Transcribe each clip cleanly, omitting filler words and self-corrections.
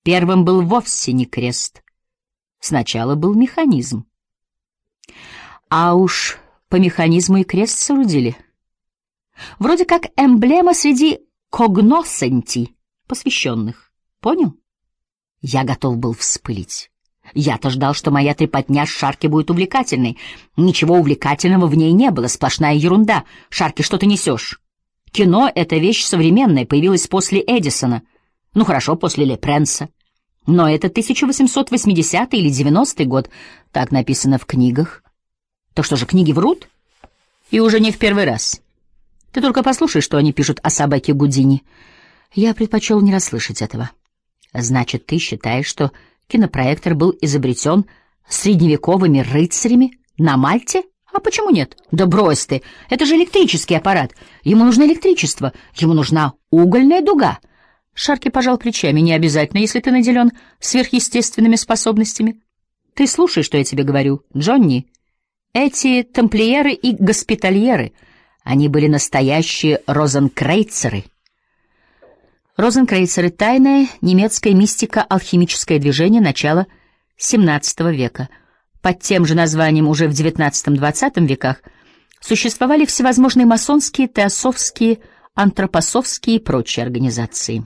Первым был вовсе не крест. Сначала был механизм. А уж по механизму и крест соорудили. Вроде как эмблема среди когносценти, посвященных. Понял? Я готов был вспылить. Я-то ждал, что моя трепотня с Шарки будет увлекательной. Ничего увлекательного в ней не было, сплошная ерунда. Шарки, что ты несешь? Кино — это вещь современная, появилась после Эдисона. Ну хорошо, после Лепренса. Но это 1880 или 90-й год. Так написано в книгах. Так что же, книги врут? И уже не в первый раз. Ты только послушай, что они пишут о собаке Гудини. Я предпочел не расслышать этого. Значит, ты считаешь, что кинопроектор был изобретен средневековыми рыцарями на Мальте? А почему нет? Да брось ты, это же электрический аппарат. Ему нужно электричество, ему нужна угольная дуга. Шарки пожал плечами. Не обязательно, если ты наделен сверхъестественными способностями. Ты слушай, что я тебе говорю, Джонни. Эти тамплиеры и госпитальеры, они были настоящие розенкрейцеры. Розенкрейцеры — тайная немецкая мистика-алхимическое движение начала XVII века. Под тем же названием уже в XIX-XX веках существовали всевозможные масонские, теософские, антропософские и прочие организации.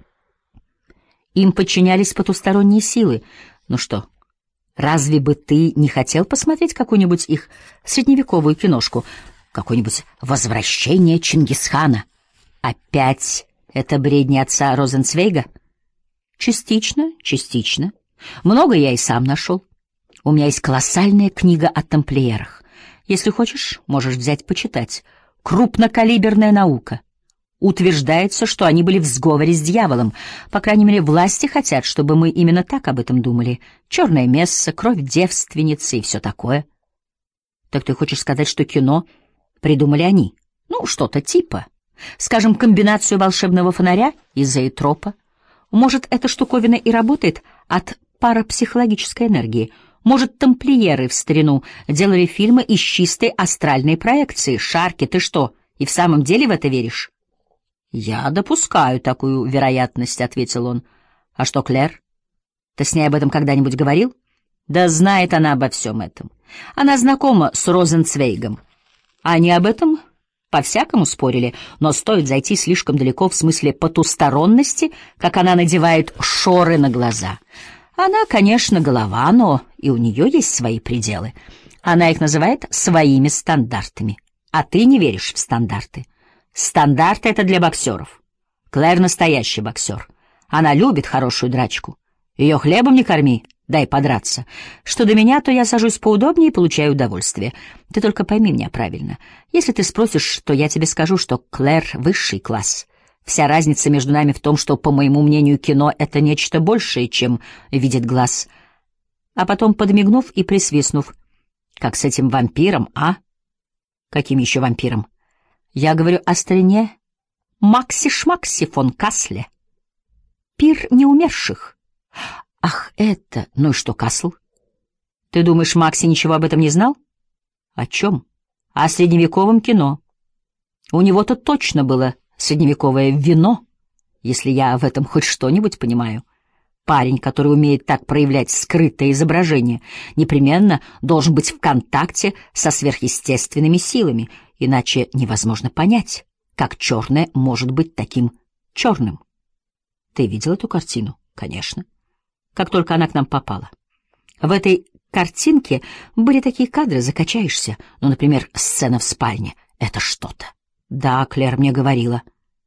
Им подчинялись потусторонние силы. Ну что, разве бы ты не хотел посмотреть какую-нибудь их средневековую киношку? Какое-нибудь «Возвращение Чингисхана»? Опять это бредни отца Розенцвейга? Частично, частично. Много я и сам нашел. У меня есть колоссальная книга о тамплиерах. Если хочешь, можешь взять почитать. Крупнокалиберная наука. Утверждается, что они были в сговоре с дьяволом. По крайней мере, власти хотят, чтобы мы именно так об этом думали. Черная месса, кровь девственницы и все такое. Так ты хочешь сказать, что кино придумали они? Ну, что-то типа. Скажем, комбинацию волшебного фонаря и зоотропа. Может, эта штуковина и работает от парапсихологической энергии. Может, тамплиеры в старину делали фильмы из чистой астральной проекции. Шарки, ты что, и в самом деле в это веришь? «Я допускаю такую вероятность», — ответил он. «А что, Клэр? Ты с ней об этом когда-нибудь говорил?» «Да знает она обо всем этом. Она знакома с Розенцвейгом. Они об этом по-всякому спорили, но стоит зайти слишком далеко в смысле потусторонности, как она надевает шоры на глаза. Она, конечно, голова, но и у нее есть свои пределы. Она их называет своими стандартами. А ты не веришь в стандарты. Стандарты — это для боксеров. Клэр настоящий боксер. Она любит хорошую драчку. Ее хлебом не корми, дай подраться. Что до меня, то я сажусь поудобнее и получаю удовольствие. Ты только пойми меня правильно. Если ты спросишь, то я тебе скажу, что Клэр — высший класс. Вся разница между нами в том, что, по моему мнению, кино — это нечто большее, чем видит глаз. А потом, подмигнув и присвистнув, как с этим вампиром, а? Каким еще вампиром? Я говорю о старине Макси-Шмакси фон Касле. Пир неумерших. Ах, это... Ну и что, Касл? Ты думаешь, Макси ничего об этом не знал? О чем? О средневековом кино. У него-то точно было средневековое вино, если я в этом хоть что-нибудь понимаю. Парень, который умеет так проявлять скрытое изображение, непременно должен быть в контакте со сверхъестественными силами, иначе невозможно понять, как черное может быть таким черным. Ты видел эту картину? Конечно. Как только она к нам попала. В этой картинке были такие кадры, закачаешься. Ну, например, сцена в спальне. Это что-то. Да, Клэр мне говорила.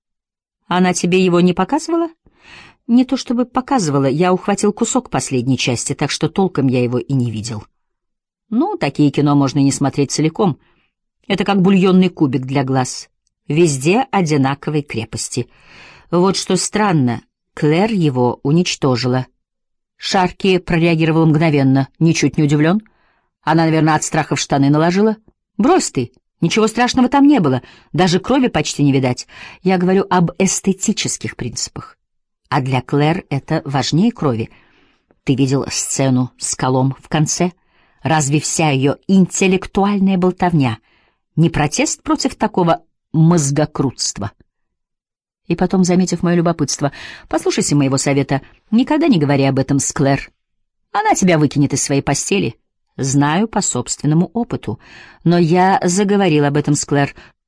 Она тебе его не показывала? Не то чтобы показывала, я ухватил кусок последней части, так что толком я его и не видел. Ну, такие кино можно и не смотреть целиком. Это как бульонный кубик для глаз. Везде одинаковой крепости. Вот что странно, Клэр его уничтожила. Шарки прореагировал мгновенно, ничуть не удивлен. Она, наверное, от страха в штаны наложила. Брось ты, ничего страшного там не было, даже крови почти не видать. Я говорю об эстетических принципах. А для Клэр это важнее крови. Ты видел сцену с колом в конце? Разве вся ее интеллектуальная болтовня не протест против такого мозгокрутства? И потом, заметив мое любопытство: «Послушайся моего совета, никогда не говори об этом с Клэр. Она тебя выкинет из своей постели». Знаю по собственному опыту. Но я заговорил об этом с Клэр.